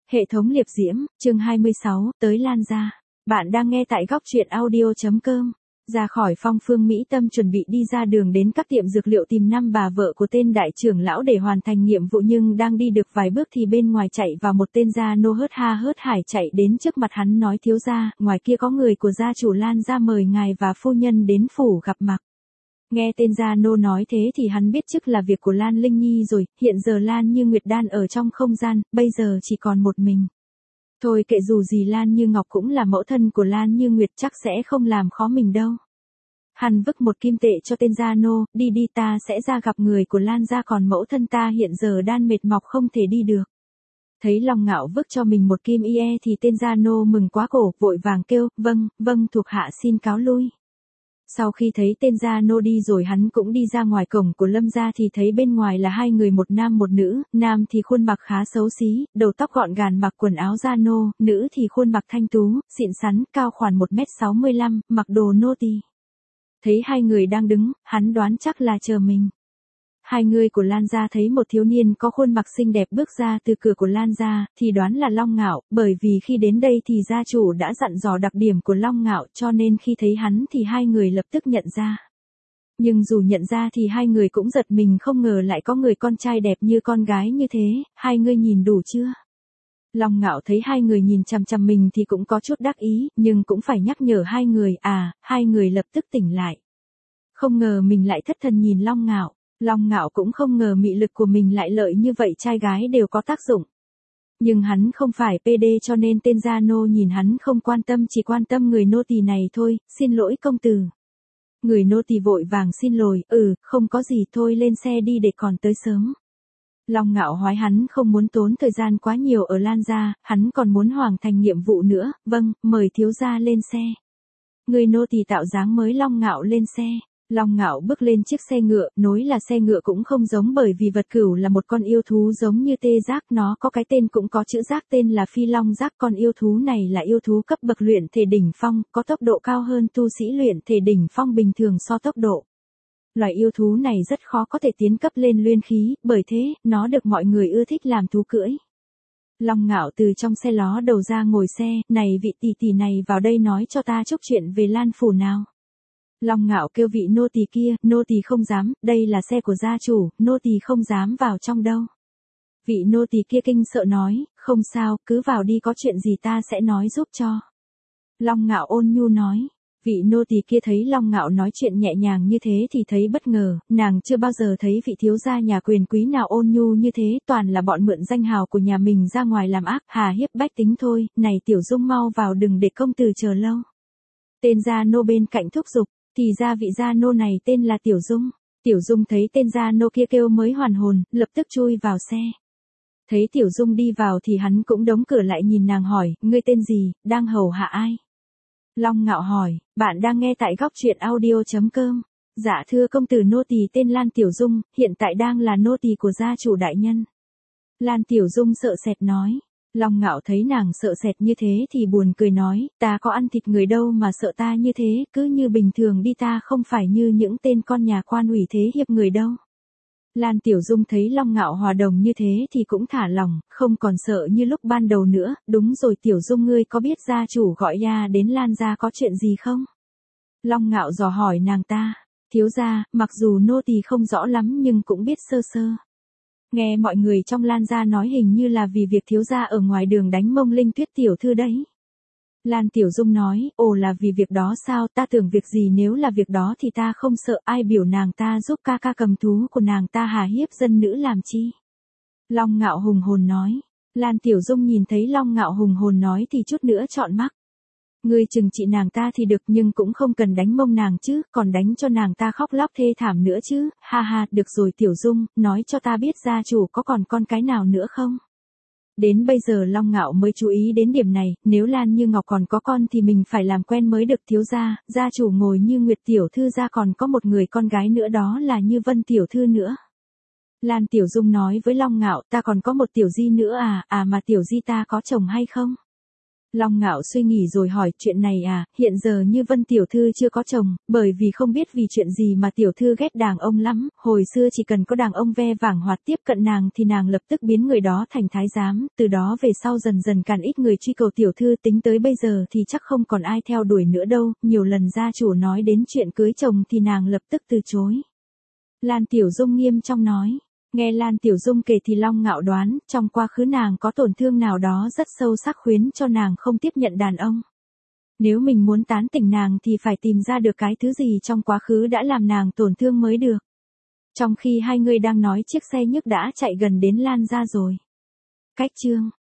Hệ thống liệp diễm, chương 26, tới Lan gia. Bạn đang nghe tại góc truyện audio.com. Ra khỏi Phong Phương Mỹ Tâm chuẩn bị đi ra đường đến các tiệm dược liệu tìm năm bà vợ của tên đại trưởng lão để hoàn thành nhiệm vụ, nhưng đang đi được vài bước thì bên ngoài chạy vào một tên gia nô hớt ha hớt hải chạy đến trước mặt hắn nói: thiếu gia, ngoài kia có người của gia chủ Lan gia mời ngài và phu nhân đến phủ gặp mặt. Nghe tên gia nô nói thế thì hắn biết chắc là việc của Lan Linh Nhi rồi, hiện giờ Lan Như Nguyệt đan ở trong không gian, bây giờ chỉ còn một mình. Thôi kệ, dù gì Lan Như Ngọc cũng là mẫu thân của Lan Như Nguyệt, chắc sẽ không làm khó mình đâu. Hắn vứt một kim tệ cho tên gia nô: đi đi, ta sẽ ra gặp người của Lan gia, còn mẫu thân ta hiện giờ đang mệt mọc không thể đi được. Thấy Long Ngạo vứt cho mình một kim ie thì tên gia nô mừng quá cổ, vội vàng kêu: vâng, thuộc hạ xin cáo lui. Sau khi thấy tên gia nô đi rồi, hắn cũng đi ra ngoài cổng của Lâm gia thì thấy bên ngoài là hai người, một nam một nữ, nam thì khuôn mặt khá xấu xí, đầu tóc gọn gàng, mặc quần áo gia nô, nữ thì khuôn mặt thanh tú, xịn xắn, cao khoảng 1m65, mặc đồ nô tỳ. Thấy hai người đang đứng, hắn đoán chắc là chờ mình. Hai người của Lan gia thấy một thiếu niên có khuôn mặt xinh đẹp bước ra từ cửa của Lan gia, thì đoán là Long Ngạo, bởi vì khi đến đây thì gia chủ đã dặn dò đặc điểm của Long Ngạo, cho nên khi thấy hắn thì hai người lập tức nhận ra. Nhưng dù nhận ra thì hai người cũng giật mình, không ngờ lại có người con trai đẹp như con gái như thế. Hai người nhìn đủ chưa? Long Ngạo thấy hai người nhìn chằm chằm mình thì cũng có chút đắc ý, nhưng cũng phải nhắc nhở hai người. Hai người lập tức tỉnh lại. Không ngờ mình lại thất thần nhìn Long Ngạo. Long Ngạo cũng không ngờ mị lực của mình lại lợi như vậy, trai gái đều có tác dụng. Nhưng hắn không phải PD, cho nên tên gia nô nhìn hắn không quan tâm, chỉ quan tâm người nô tỳ này thôi. Xin lỗi công tử. Người nô tỳ vội vàng xin lỗi: không có gì, thôi lên xe đi để còn tới sớm. Long Ngạo hoái hắn không muốn tốn thời gian quá nhiều ở Lan gia, hắn còn muốn hoàn thành nhiệm vụ nữa. Vâng, mời thiếu gia lên xe. Người nô tỳ tạo dáng mới Long Ngạo lên xe. Long Ngạo bước lên chiếc xe ngựa, nói là xe ngựa cũng không giống, bởi vì vật cửu là một con yêu thú giống như tê giác, nó có cái tên cũng có chữ giác, tên là Phi Long Giác. Con yêu thú này là yêu thú cấp bậc luyện thể đỉnh phong, có tốc độ cao hơn tu sĩ luyện thể đỉnh phong bình thường so tốc độ. Loài yêu thú này rất khó có thể tiến cấp lên luyện khí, bởi thế, nó được mọi người ưa thích làm thú cưỡi. Long Ngạo từ trong xe ló đầu ra ngồi xe: này vị tỷ tỷ này, vào đây nói cho ta chút chuyện về Lan phủ nào. Long Ngạo kêu vị nô tỳ kia: nô tỳ không dám, đây là xe của gia chủ, nô tỳ không dám vào trong đâu. Vị nô tỳ kia kinh sợ nói: không sao, cứ vào đi, có chuyện gì ta sẽ nói giúp cho. Long Ngạo ôn nhu nói. Vị nô tỳ kia thấy Long Ngạo nói chuyện nhẹ nhàng như thế thì thấy bất ngờ, nàng chưa bao giờ thấy vị thiếu gia nhà quyền quý nào ôn nhu như thế, toàn là bọn mượn danh hào của nhà mình ra ngoài làm ác, hà hiếp bách tính thôi. Này Tiểu Dung, mau vào, đừng để công tử chờ lâu. Tên gia nô bên cạnh thúc giục. Thì ra vị gia nô này tên là Tiểu Dung. Tiểu Dung thấy tên gia nô kia kêu mới hoàn hồn, lập tức chui vào xe. Thấy Tiểu Dung đi vào thì hắn cũng đóng cửa lại, nhìn nàng hỏi: ngươi tên gì, đang hầu hạ ai? Long Ngạo hỏi: bạn đang nghe tại góc truyện audio.com. Dạ thưa công tử, nô tỳ tên Lan Tiểu Dung, hiện tại đang là nô tỳ của gia chủ đại nhân. Lan Tiểu Dung sợ sệt nói. Long Ngạo thấy nàng sợ sệt như thế thì buồn cười nói: ta có ăn thịt người đâu mà sợ ta như thế, cứ như bình thường đi, ta không phải như những tên con nhà quan ủy thế hiếp người đâu. Lan Tiểu Dung thấy Long Ngạo hòa đồng như thế thì cũng thả lòng, không còn sợ như lúc ban đầu nữa. Đúng rồi Tiểu Dung, ngươi có biết gia chủ gọi ya đến Lan gia có chuyện gì không? Long Ngạo dò hỏi nàng ta. Thiếu gia, mặc dù nô tỳ không rõ lắm nhưng cũng biết sơ sơ. Nghe mọi người trong Lan gia nói hình như là vì việc thiếu gia ở ngoài đường đánh mông Linh Tuyết tiểu thư đấy. Lan Tiểu Dung nói: ồ, là vì việc đó sao, ta tưởng việc gì, nếu là việc đó thì ta không sợ, ai biểu nàng ta giúp ca ca cầm thú của nàng ta hà hiếp dân nữ làm chi. Long Ngạo hùng hồn nói. Lan Tiểu Dung nhìn thấy Long Ngạo hùng hồn nói thì chút nữa trọn mắt. Ngươi trừng trị nàng ta thì được, nhưng cũng không cần đánh mông nàng chứ, còn đánh cho nàng ta khóc lóc thê thảm nữa chứ. Ha, được rồi Tiểu Dung, nói cho ta biết gia chủ có còn con cái nào nữa không? Đến bây giờ Long Ngạo mới chú ý đến điểm này, nếu Lan Như Ngọc còn có con thì mình phải làm quen mới được. Thiếu gia, gia chủ ngồi Như Nguyệt tiểu thư gia còn có một người con gái nữa, đó là Như Vân tiểu thư nữa. Lan Tiểu Dung nói với Long Ngạo: ta còn có một tiểu di nữa mà tiểu di ta có chồng hay không? Long Ngạo suy nghĩ rồi hỏi, chuyện này à, hiện giờ như Vân tiểu thư chưa có chồng, bởi vì không biết vì chuyện gì mà tiểu thư ghét đàn ông lắm, hồi xưa chỉ cần có đàn ông ve vàng hoạt tiếp cận nàng thì nàng lập tức biến người đó thành thái giám, từ đó về sau dần dần càng ít người truy cầu tiểu thư, tính tới bây giờ thì chắc không còn ai theo đuổi nữa đâu, nhiều lần gia chủ nói đến chuyện cưới chồng thì nàng lập tức từ chối. Lan Tiểu Dung nghiêm trong nói. Nghe Lan Tiểu Dung kể thì Long Ngạo đoán, trong quá khứ nàng có tổn thương nào đó rất sâu sắc khiến cho nàng không tiếp nhận đàn ông. Nếu mình muốn tán tỉnh nàng thì phải tìm ra được cái thứ gì trong quá khứ đã làm nàng tổn thương mới được. Trong khi hai người đang nói, chiếc xe nhức đã chạy gần đến Lan gia rồi. Cách chương